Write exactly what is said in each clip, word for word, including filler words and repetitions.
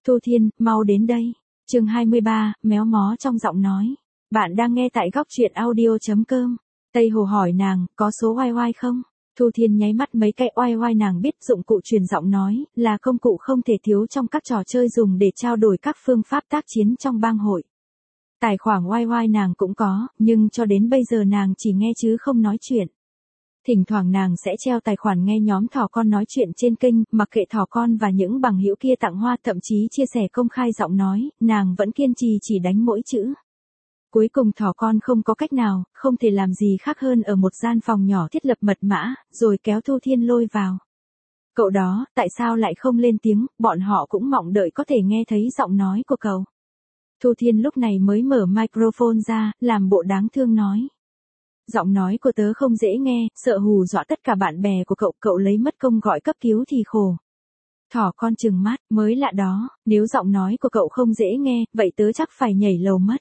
Thu Thiên, mau đến đây. Chương hai mươi ba, méo mó trong giọng nói. Bạn đang nghe tại góc truyện audio chấm com. Tây Hồ hỏi nàng, có số oai oai không? Thu Thiên nháy mắt mấy cái oai oai, nàng biết dụng cụ truyền giọng nói là công cụ không thể thiếu trong các trò chơi dùng để trao đổi các phương pháp tác chiến trong bang hội. Tài khoản oai oai nàng cũng có, nhưng cho đến bây giờ nàng chỉ nghe chứ không nói chuyện. Thỉnh thoảng nàng sẽ treo tài khoản nghe nhóm thỏ con nói chuyện trên kênh, mặc kệ thỏ con và những bằng hữu kia tặng hoa, thậm chí chia sẻ công khai giọng nói, nàng vẫn kiên trì chỉ đánh mỗi chữ. Cuối cùng thỏ con không có cách nào, không thể làm gì khác hơn ở một gian phòng nhỏ thiết lập mật mã, rồi kéo Thu Thiên lôi vào. Cậu đó, tại sao lại không lên tiếng, bọn họ cũng mong đợi có thể nghe thấy giọng nói của cậu. Thu Thiên lúc này mới mở microphone ra, làm bộ đáng thương nói. Giọng nói của tớ không dễ nghe, sợ hù dọa tất cả bạn bè của cậu, cậu lấy mất công gọi cấp cứu thì khổ. Thỏ con trừng mắt, mới lạ đó, nếu giọng nói của cậu không dễ nghe, vậy tớ chắc phải nhảy lầu mất.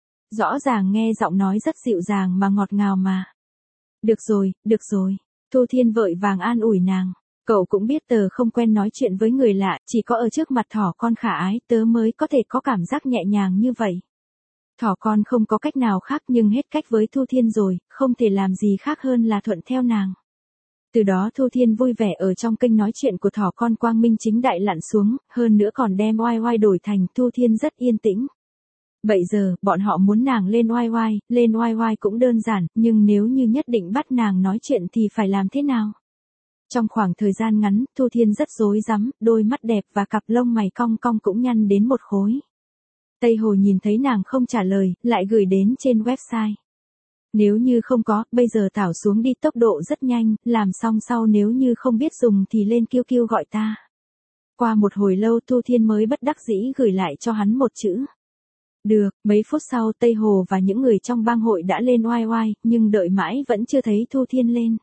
Rõ ràng nghe giọng nói rất dịu dàng mà ngọt ngào mà. Được rồi, được rồi. Thu Thiên vội vàng an ủi nàng. Cậu cũng biết tớ không quen nói chuyện với người lạ, chỉ có ở trước mặt thỏ con khả ái tớ mới có thể có cảm giác nhẹ nhàng như vậy. Thỏ con không có cách nào khác nhưng hết cách với Thu Thiên rồi, không thể làm gì khác hơn là thuận theo nàng. Từ đó Thu Thiên vui vẻ ở trong kênh nói chuyện của thỏ con quang minh chính đại lặn xuống, hơn nữa còn đem oai oai đổi thành Thu Thiên rất yên tĩnh. Bây giờ, bọn họ muốn nàng lên oai oai, lên oai oai cũng đơn giản, nhưng nếu như nhất định bắt nàng nói chuyện thì phải làm thế nào? Trong khoảng thời gian ngắn, Thu Thiên rất rối rắm, đôi mắt đẹp và cặp lông mày cong cong cũng nhăn đến một khối. Tây Hồ nhìn thấy nàng không trả lời, lại gửi đến trên website. Nếu như không có, bây giờ thảo xuống đi, tốc độ rất nhanh, làm xong sau nếu như không biết dùng thì lên kêu kêu gọi ta. Qua một hồi lâu Thu Thiên mới bất đắc dĩ gửi lại cho hắn một chữ. Được, mấy phút sau Tây Hồ và những người trong bang hội đã lên oai oai, nhưng đợi mãi vẫn chưa thấy Thu Thiên lên.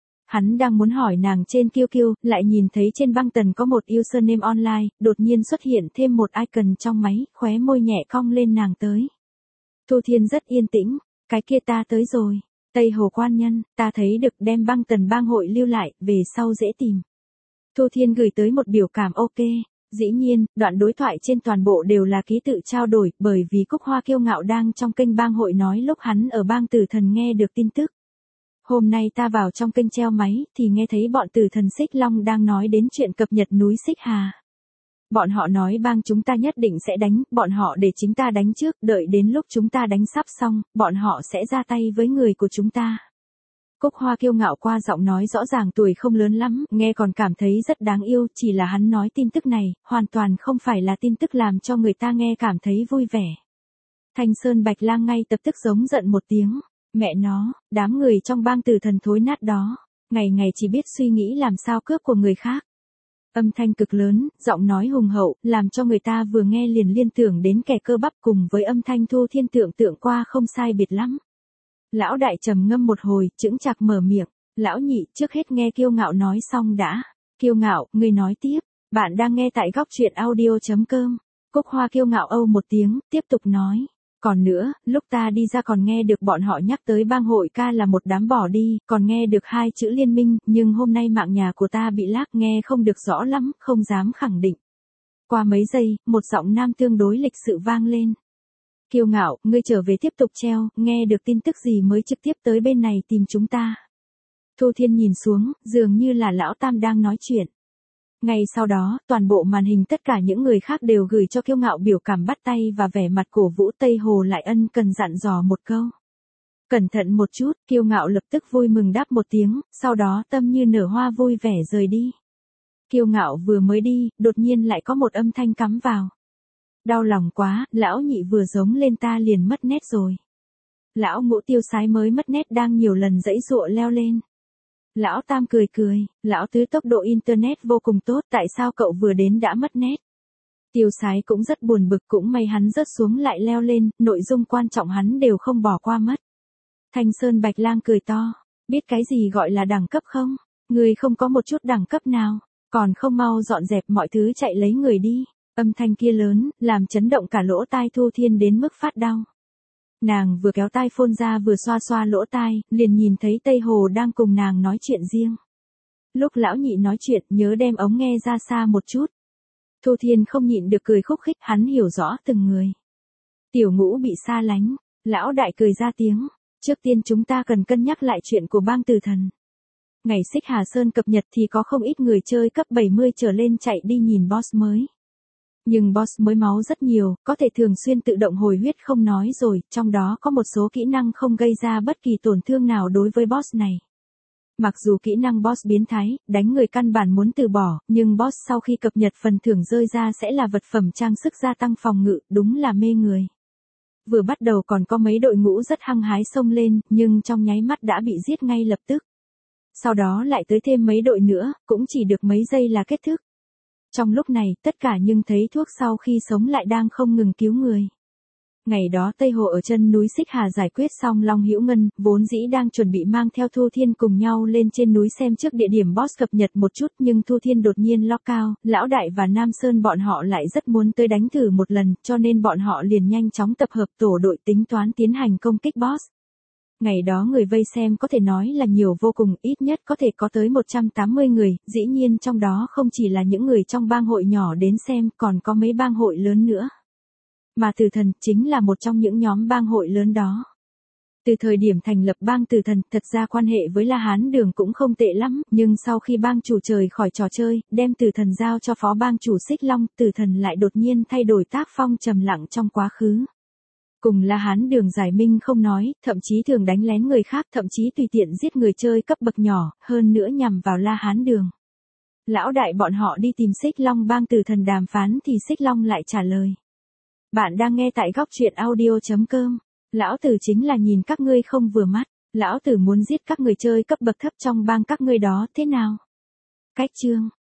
Hắn đang muốn hỏi nàng trên kiu kiu, lại nhìn thấy trên băng tần có một username online, đột nhiên xuất hiện thêm một icon trong máy, khóe môi nhẹ cong lên nàng tới. Thu Thiên rất yên tĩnh, cái kia ta tới rồi. Tây Hồ quan nhân, ta thấy được đem băng tần bang hội lưu lại, về sau dễ tìm. Thu Thiên gửi tới một biểu cảm ok. Dĩ nhiên, đoạn đối thoại trên toàn bộ đều là ký tự trao đổi, bởi vì Cúc Hoa kiêu ngạo đang trong kênh bang hội nói lúc hắn ở bang Tử Thần nghe được tin tức. Hôm nay ta vào trong kênh treo máy, thì nghe thấy bọn Tử Thần Xích Long đang nói đến chuyện cập nhật núi Xích Hà. Bọn họ nói bang chúng ta nhất định sẽ đánh, bọn họ để chính ta đánh trước, đợi đến lúc chúng ta đánh sắp xong, bọn họ sẽ ra tay với người của chúng ta. Cúc Hoa kiêu ngạo qua giọng nói rõ ràng tuổi không lớn lắm, nghe còn cảm thấy rất đáng yêu, chỉ là hắn nói tin tức này, hoàn toàn không phải là tin tức làm cho người ta nghe cảm thấy vui vẻ. Thanh Sơn Bạch Lang ngay tập tức giống giận một tiếng, mẹ nó, đám người trong bang Tử Thần thối nát đó, ngày ngày chỉ biết suy nghĩ làm sao cướp của người khác. Âm thanh cực lớn, giọng nói hùng hậu, làm cho người ta vừa nghe liền liên tưởng đến kẻ cơ bắp, cùng với âm thanh Thu Thiên tưởng tượng qua không sai biệt lắm. Lão đại trầm ngâm một hồi, chững chạc mở miệng, lão nhị, trước hết nghe kiêu ngạo nói xong đã. Kiêu ngạo, ngươi nói tiếp, bạn đang nghe tại góc truyện audio chấm com. Cúc Hoa kiêu ngạo âu một tiếng, tiếp tục nói. Còn nữa, lúc ta đi ra còn nghe được bọn họ nhắc tới bang hội ca là một đám bỏ đi, còn nghe được hai chữ liên minh, nhưng hôm nay mạng nhà của ta bị lác, nghe không được rõ lắm, không dám khẳng định. Qua mấy giây, một giọng nam tương đối lịch sự vang lên. Kiêu ngạo, ngươi trở về tiếp tục treo, nghe được tin tức gì mới trực tiếp tới bên này tìm chúng ta. Thu Thiên nhìn xuống, dường như là lão tam đang nói chuyện. Ngay sau đó, toàn bộ màn hình tất cả những người khác đều gửi cho kiêu ngạo biểu cảm bắt tay và vẻ mặt cổ vũ. Tây Hồ lại ân cần dặn dò một câu. Cẩn thận một chút, kiêu ngạo lập tức vui mừng đáp một tiếng, sau đó tâm như nở hoa vui vẻ rời đi. Kiêu ngạo vừa mới đi, đột nhiên lại có một âm thanh cắm vào. Đau lòng quá, lão nhị vừa giống lên ta liền mất nét rồi. Lão ngũ tiêu sái mới mất nét đang nhiều lần giãy giụa leo lên. Lão tam cười cười, lão tứ tốc độ internet vô cùng tốt, tại sao cậu vừa đến đã mất nét? Tiêu sái cũng rất buồn bực, cũng may hắn rớt xuống lại leo lên, nội dung quan trọng hắn đều không bỏ qua mất. Thanh Sơn Bạch Lang cười to, biết cái gì gọi là đẳng cấp không? Người không có một chút đẳng cấp nào, còn không mau dọn dẹp mọi thứ chạy lấy người đi. Âm thanh kia lớn, làm chấn động cả lỗ tai Thu Thiên đến mức phát đau. Nàng vừa kéo tai phone ra vừa xoa xoa lỗ tai, liền nhìn thấy Tây Hồ đang cùng nàng nói chuyện riêng. Lúc lão nhị nói chuyện, nhớ đem ống nghe ra xa một chút. Thu Thiên không nhịn được cười khúc khích, hắn hiểu rõ từng người. Tiểu Ngũ bị xa lánh, lão đại cười ra tiếng, trước tiên chúng ta cần cân nhắc lại chuyện của bang tử thần. Ngày Xích Hà Sơn cập nhật thì có không ít người chơi cấp bảy mươi trở lên chạy đi nhìn boss mới. Nhưng boss mới máu rất nhiều, có thể thường xuyên tự động hồi huyết không nói rồi, trong đó có một số kỹ năng không gây ra bất kỳ tổn thương nào đối với boss này. Mặc dù kỹ năng boss biến thái, đánh người căn bản muốn từ bỏ, nhưng boss sau khi cập nhật phần thưởng rơi ra sẽ là vật phẩm trang sức gia tăng phòng ngự, đúng là mê người. Vừa bắt đầu còn có mấy đội ngũ rất hăng hái xông lên, nhưng trong nháy mắt đã bị giết ngay lập tức. Sau đó lại tới thêm mấy đội nữa, cũng chỉ được mấy giây là kết thúc. Trong lúc này, tất cả nhưng thấy thuốc sau khi sống lại đang không ngừng cứu người. Ngày đó Tây Hồ ở chân núi Xích Hà giải quyết xong Long Hữu Ngân, vốn dĩ đang chuẩn bị mang theo Thu Thiên cùng nhau lên trên núi xem trước địa điểm boss cập nhật một chút, nhưng Thu Thiên đột nhiên lock cao, Lão Đại và Nam Sơn bọn họ lại rất muốn tới đánh thử một lần, cho nên bọn họ liền nhanh chóng tập hợp tổ đội tính toán tiến hành công kích boss. Ngày đó người vây xem có thể nói là nhiều vô cùng, ít nhất có thể có tới một trăm tám mươi người, dĩ nhiên trong đó không chỉ là những người trong bang hội nhỏ đến xem, còn có mấy bang hội lớn nữa. Mà Tử Thần chính là một trong những nhóm bang hội lớn đó. Từ thời điểm thành lập bang Tử Thần, thật ra quan hệ với La Hán Đường cũng không tệ lắm, nhưng sau khi bang chủ rời khỏi trò chơi, đem Tử Thần giao cho phó bang chủ Xích Long, Tử Thần lại đột nhiên thay đổi tác phong trầm lặng trong quá khứ. Cùng La Hán Đường giải minh không nói, thậm chí thường đánh lén người khác, thậm chí tùy tiện giết người chơi cấp bậc nhỏ, hơn nữa nhằm vào La Hán Đường. Lão đại bọn họ đi tìm Xích Long bang Tử Thần đàm phán thì Xích Long lại trả lời. Bạn đang nghe tại góc truyện audio.com. Lão tử chính là nhìn các ngươi không vừa mắt. Lão tử muốn giết các người chơi cấp bậc thấp trong bang các ngươi đó thế nào? Cách chương.